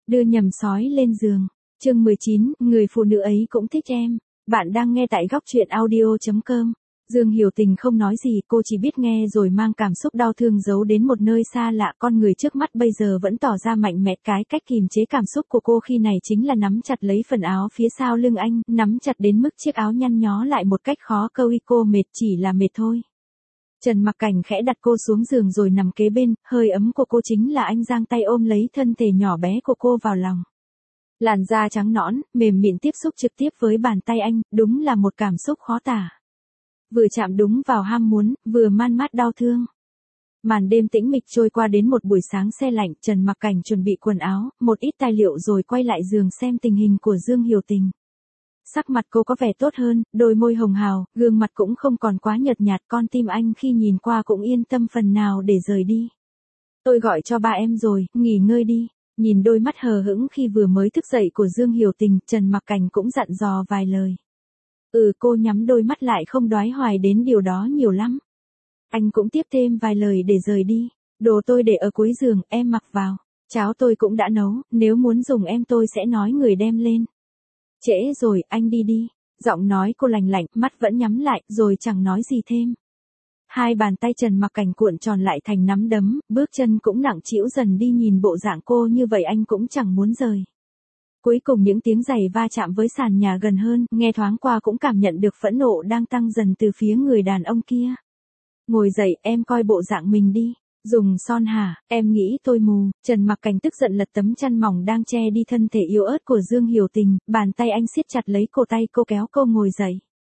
Đưa nhầm sói lên giường. Chương 19, người phụ nữ ấy cũng thích em. Bạn đang nghe tại góc truyện audio.com. Dương Hiểu Tình không nói gì, cô chỉ biết nghe rồi mang cảm xúc đau thương giấu đến một nơi xa lạ. Con người trước mắt bây giờ vẫn tỏ ra mạnh mẽ. Cái cách kìm chế cảm xúc của cô khi này chính là nắm chặt lấy phần áo phía sau lưng anh, nắm chặt đến mức chiếc áo nhăn nhó lại một cách khó câu. Cô mệt, chỉ là mệt thôi. Trần Mặc Cảnh khẽ đặt cô xuống giường rồi nằm kế bên, hơi ấm của cô chính là anh giang tay ôm lấy thân thể nhỏ bé của cô vào lòng. Làn da trắng nõn, mềm mịn tiếp xúc trực tiếp với bàn tay anh, đúng là một cảm xúc khó tả. Vừa chạm đúng vào ham muốn, vừa man mát đau thương. Màn đêm tĩnh mịch trôi qua đến một buổi sáng se lạnh, Trần Mặc Cảnh chuẩn bị quần áo, một ít tài liệu rồi quay lại giường xem tình hình của Dương Hiểu Tình. Sắc mặt cô có vẻ tốt hơn, đôi môi hồng hào, gương mặt cũng không còn quá nhợt nhạt, con tim anh khi nhìn qua cũng yên tâm phần nào để rời đi. Tôi gọi cho ba em rồi, nghỉ ngơi đi. Nhìn đôi mắt hờ hững khi vừa mới thức dậy của Dương Hiểu Tình, Trần Mặc Cảnh cũng dặn dò vài lời. Cô nhắm đôi mắt lại không đoái hoài đến điều đó nhiều lắm. Anh cũng tiếp thêm vài lời để rời đi. Đồ tôi để ở cuối giường, em mặc vào. Cháo tôi cũng đã nấu, nếu muốn dùng em tôi sẽ nói người đem lên. Trễ rồi, anh đi đi. Giọng nói cô lành lạnh, mắt vẫn nhắm lại, rồi chẳng nói gì thêm. Hai bàn tay Trần Mặc Cảnh cuộn tròn lại thành nắm đấm, bước chân cũng nặng trĩu dần đi, nhìn bộ dạng cô như vậy anh cũng chẳng muốn rời. Cuối cùng những tiếng giày va chạm với sàn nhà gần hơn, nghe thoáng qua cũng cảm nhận được phẫn nộ đang tăng dần từ phía người đàn ông kia. Ngồi dậy, em coi bộ dạng mình đi. Dùng son hả, em nghĩ tôi mù. Trần Mặc Cảnh tức giận lật tấm chăn mỏng đang che đi thân thể yếu ớt của Dương Hiểu Tình, bàn tay anh siết chặt lấy cổ tay cô kéo cô ngồi dậy.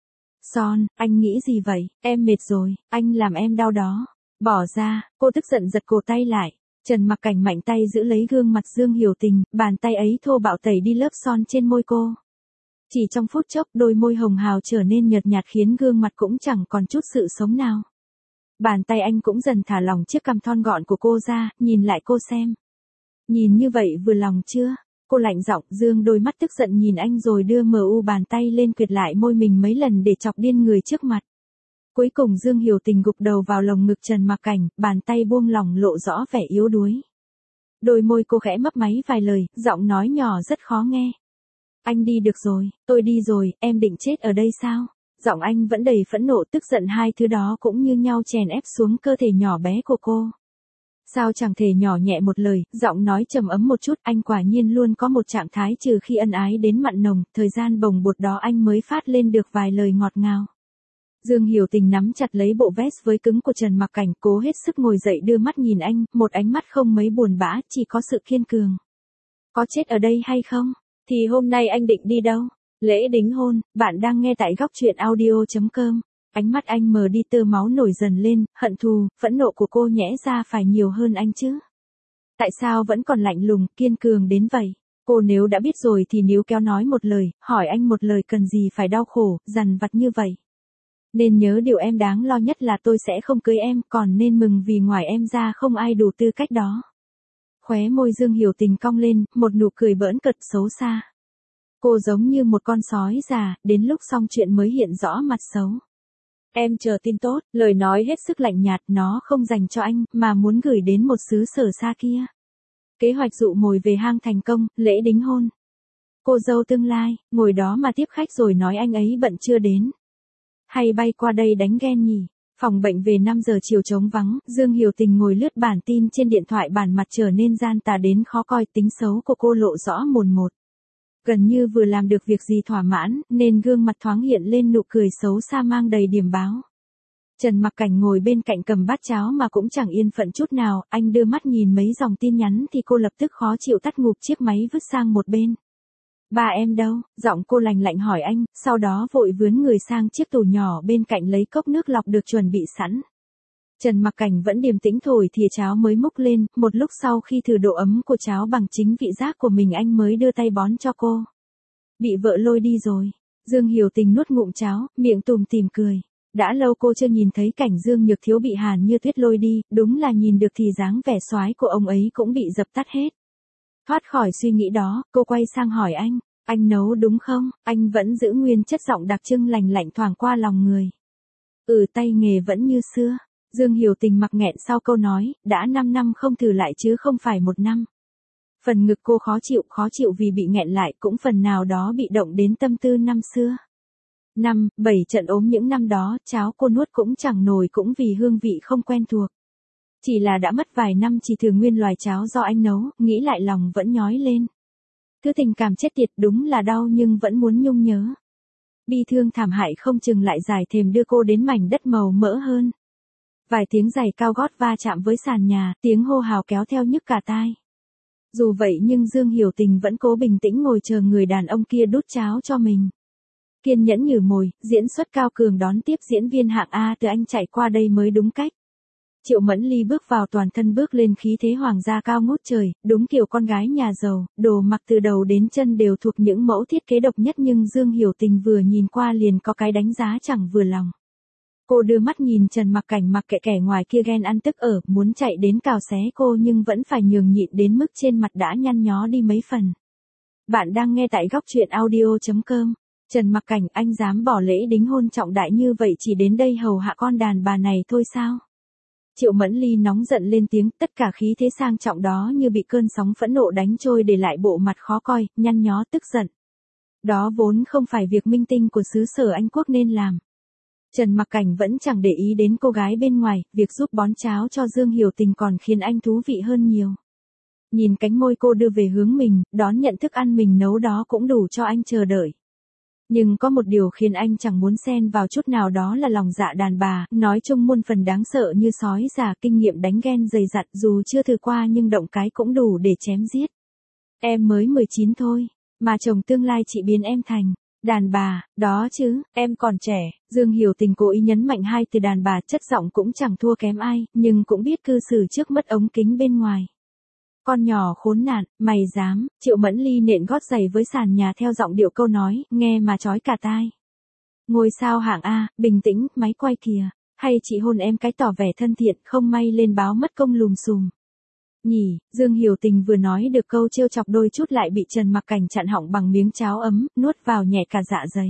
Son, anh nghĩ gì vậy, em mệt rồi, anh làm em đau đó. Bỏ ra, cô tức giận giật cổ tay lại. Trần Mặc Cảnh mạnh tay giữ lấy gương mặt Dương Hiểu Tình, bàn tay ấy thô bạo tẩy đi lớp son trên môi cô. Chỉ trong phút chốc, đôi môi hồng hào trở nên nhợt nhạt khiến gương mặt cũng chẳng còn chút sự sống nào. Bàn tay anh cũng dần thả lỏng chiếc cằm thon gọn của cô ra, nhìn lại cô xem. Nhìn như vậy vừa lòng chưa? Cô lạnh giọng, dương đôi mắt tức giận nhìn anh rồi đưa bàn tay lên quệt lại môi mình mấy lần để chọc điên người trước mặt. Cuối cùng Dương Hiểu Tình gục đầu vào lồng ngực Trần Mặc Cảnh, bàn tay buông lỏng lộ rõ vẻ yếu đuối. Đôi môi cô khẽ mấp máy vài lời, giọng nói nhỏ rất khó nghe. Anh đi được rồi, tôi đi rồi, em định chết ở đây sao? Giọng anh vẫn đầy phẫn nộ, tức giận, hai thứ đó cũng như nhau chèn ép xuống cơ thể nhỏ bé của cô. Sao chẳng thể nhỏ nhẹ một lời, giọng nói trầm ấm một chút, anh quả nhiên luôn có một trạng thái trừ khi ân ái đến mặn nồng, thời gian bồng bột đó anh mới phát lên được vài lời ngọt ngào. Dương Hiểu Tình nắm chặt lấy bộ vest với cứng của Trần Mặc Cảnh, cố hết sức ngồi dậy đưa mắt nhìn anh, một ánh mắt không mấy buồn bã, chỉ có sự kiên cường. Có chết ở đây hay không? Thì hôm nay anh định đi đâu? Lễ đính hôn, bạn đang nghe tại góc truyện audio.com. Ánh mắt anh mờ đi, tơ máu nổi dần lên, hận thù, phẫn nộ của cô nhẽ ra phải nhiều hơn anh chứ. Tại sao vẫn còn lạnh lùng, kiên cường đến vậy? Cô nếu đã biết rồi thì níu kéo nói một lời, hỏi anh một lời, cần gì phải đau khổ, dằn vặt như vậy. Nên nhớ điều em đáng lo nhất là tôi sẽ không cưới em, còn nên mừng vì ngoài em ra không ai đủ tư cách đó. Khóe môi Dương Hiểu Tình cong lên, một nụ cười bỡn cợt xấu xa. Cô giống như một con sói già, đến lúc xong chuyện mới hiện rõ mặt xấu. Em chờ tin tốt, lời nói hết sức lạnh nhạt, nó không dành cho anh, mà muốn gửi đến một xứ sở xa kia. Kế hoạch dụ mồi về hang thành công, lễ đính hôn. Cô dâu tương lai, ngồi đó mà tiếp khách rồi nói anh ấy bận chưa đến. Hay bay qua đây đánh ghen nhỉ? Phòng bệnh về 5 giờ chiều trống vắng, Dương Hiểu Tình ngồi lướt bản tin trên điện thoại, bản mặt trở nên gian tà đến khó coi, tính xấu của cô lộ rõ mồn một. Gần như vừa làm được việc gì thỏa mãn, nên gương mặt thoáng hiện lên nụ cười xấu xa mang đầy điểm báo. Trần Mặc Cảnh ngồi bên cạnh cầm bát cháo mà cũng chẳng yên phận chút nào, anh đưa mắt nhìn mấy dòng tin nhắn thì cô lập tức khó chịu tắt ngụp chiếc máy vứt sang một bên. Ba em đâu? Giọng cô lành lạnh hỏi anh, sau đó vội vướn người sang chiếc tủ nhỏ bên cạnh lấy cốc nước lọc được chuẩn bị sẵn. Trần Mặc Cảnh vẫn điềm tĩnh thổi thìa cháo mới múc lên, một lúc sau khi thử độ ấm của cháo bằng chính vị giác của mình anh mới đưa tay bón cho cô. Bị vợ lôi đi rồi. Dương Hiểu Tình nuốt ngụm cháo, miệng tùm tìm cười. Đã lâu cô chưa nhìn thấy cảnh Dương Nhược Thiếu bị Hàn Như Tuyết lôi đi, đúng là nhìn được thì dáng vẻ soái của ông ấy cũng bị dập tắt hết. Thoát khỏi suy nghĩ đó, cô quay sang hỏi anh nấu đúng không? Anh vẫn giữ nguyên chất giọng đặc trưng lành lạnh thoảng qua lòng người. Tay nghề vẫn như xưa. Dương Hiểu Tình mặc nghẹn sau câu nói, đã 5 năm không thử lại chứ không phải 1 năm. Phần ngực cô khó chịu vì bị nghẹn lại, cũng phần nào đó bị động đến tâm tư năm xưa. 7 trận ốm những năm đó, cháo cô nuốt cũng chẳng nổi, cũng vì hương vị không quen thuộc. Chỉ là đã mất vài năm chỉ thử nguyên loài cháo do anh nấu, nghĩ lại lòng vẫn nhói lên. Thứ tình cảm chết tiệt, đúng là đau nhưng vẫn muốn nhung nhớ. Bi thương thảm hại không chừng lại dài thềm đưa cô đến mảnh đất màu mỡ hơn. Vài tiếng giày cao gót va chạm với sàn nhà, tiếng hô hào kéo theo nhức cả tai. Dù vậy nhưng Dương Hiểu Tình vẫn cố bình tĩnh ngồi chờ người đàn ông kia đút cháo cho mình. Kiên nhẫn như mồi, diễn xuất cao cường đón tiếp diễn viên hạng A từ anh chạy qua đây mới đúng cách. Triệu Mẫn Ly bước vào toàn thân bước lên khí thế hoàng gia cao ngút trời, đúng kiểu con gái nhà giàu, đồ mặc từ đầu đến chân đều thuộc những mẫu thiết kế độc nhất nhưng Dương Hiểu Tình vừa nhìn qua liền có cái đánh giá chẳng vừa lòng. Cô đưa mắt nhìn Trần Mặc Cảnh mặc kệ kẻ ngoài kia ghen ăn tức ở, muốn chạy đến cào xé cô nhưng vẫn phải nhường nhịn đến mức trên mặt đã nhăn nhó đi mấy phần. Bạn đang nghe tại góc truyện audio.com. Trần Mặc Cảnh, anh dám bỏ lễ đính hôn trọng đại như vậy chỉ đến đây hầu hạ con đàn bà này thôi sao? Triệu Mẫn Ly nóng giận lên tiếng, tất cả khí thế sang trọng đó như bị cơn sóng phẫn nộ đánh trôi để lại bộ mặt khó coi, nhăn nhó tức giận. Đó vốn không phải việc minh tinh của xứ sở Anh Quốc nên làm. Trần Mặc Cảnh vẫn chẳng để ý đến cô gái bên ngoài, việc giúp bón cháo cho Dương Hiểu Tình còn khiến anh thú vị hơn nhiều. Nhìn cánh môi cô đưa về hướng mình, đón nhận thức ăn mình nấu đó cũng đủ cho anh chờ đợi. Nhưng có một điều khiến anh chẳng muốn xen vào chút nào, đó là lòng dạ đàn bà, nói chung muôn phần đáng sợ như sói già, kinh nghiệm đánh ghen dày dặn, dù chưa thử qua nhưng động cái cũng đủ để chém giết. Em mới 19 thôi, mà chồng tương lai chị biến em thành đàn bà, đó chứ, em còn trẻ. Dương Hiểu Tình cố ý nhấn mạnh hai từ đàn bà, chất giọng cũng chẳng thua kém ai, nhưng cũng biết cư xử trước mất ống kính bên ngoài. Con nhỏ khốn nạn, mày dám? Triệu Mẫn Ly nện gót giày với sàn nhà theo giọng điệu câu nói, nghe mà chói cả tai. Ngôi sao hạng A, bình tĩnh, máy quay kìa. Hay chị hôn em cái tỏ vẻ thân thiện, không may lên báo mất công lùm xùm. Nhỉ, Dương Hiểu Tình vừa nói được câu trêu chọc đôi chút lại bị Trần Mặc Cảnh chặn họng bằng miếng cháo ấm, nuốt vào nhẹ cả dạ dày.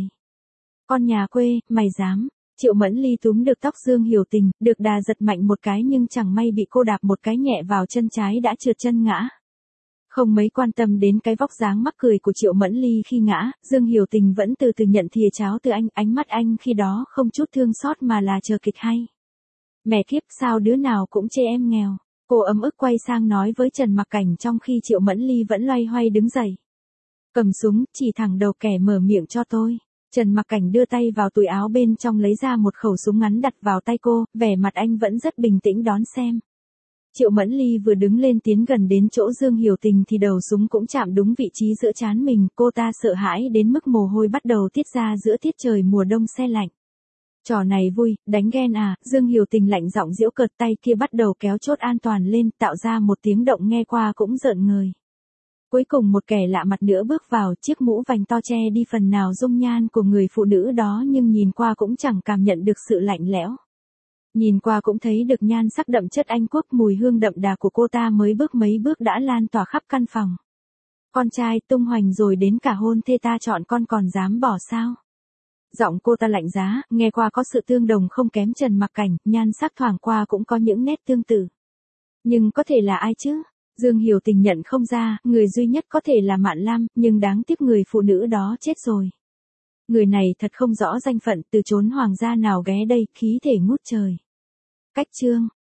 Con nhà quê, mày dám? Triệu Mẫn Ly túm được tóc Dương Hiểu Tình, được đà giật mạnh một cái nhưng chẳng may bị cô đạp một cái nhẹ vào chân trái đã trượt chân ngã. Không mấy quan tâm đến cái vóc dáng mắc cười của Triệu Mẫn Ly khi ngã, Dương Hiểu Tình vẫn từ từ nhận thìa cháo từ anh, ánh mắt anh khi đó không chút thương xót mà là chờ kịch hay. Mẹ kiếp, sao đứa nào cũng chê em nghèo. Cô ấm ức quay sang nói với Trần Mặc Cảnh trong khi Triệu Mẫn Ly vẫn loay hoay đứng dậy. Cầm súng, chỉ thẳng đầu kẻ mở miệng cho tôi. Trần Mặc Cảnh đưa tay vào túi áo bên trong lấy ra một khẩu súng ngắn đặt vào tay cô, vẻ mặt anh vẫn rất bình tĩnh đón xem. Triệu Mẫn Ly vừa đứng lên tiến gần đến chỗ Dương Hiểu Tình thì đầu súng cũng chạm đúng vị trí giữa trán mình, cô ta sợ hãi đến mức mồ hôi bắt đầu tiết ra giữa tiết trời mùa đông se lạnh. Trò này vui, đánh ghen à? Dương Hiểu Tình lạnh giọng giễu cợt, tay kia bắt đầu kéo chốt an toàn lên, tạo ra một tiếng động nghe qua cũng rợn người. Cuối cùng một kẻ lạ mặt nữa bước vào, chiếc mũ vành to che đi phần nào dung nhan của người phụ nữ đó nhưng nhìn qua cũng chẳng cảm nhận được sự lạnh lẽo. Nhìn qua cũng thấy được nhan sắc đậm chất Anh Quốc, mùi hương đậm đà của cô ta mới bước mấy bước đã lan tỏa khắp căn phòng. Con trai tung hoành rồi đến cả hôn thê ta chọn con còn dám bỏ sao? Giọng cô ta lạnh giá, nghe qua có sự tương đồng không kém Trần Mặc Cảnh, nhan sắc thoảng qua cũng có những nét tương tự. Nhưng có thể là ai chứ? Dương Hiểu Tình nhận không ra, người duy nhất có thể là Mạn Lam, nhưng đáng tiếc người phụ nữ đó chết rồi. Người này thật không rõ danh phận, từ chốn hoàng gia nào ghé đây, khí thể ngút trời. Cách chương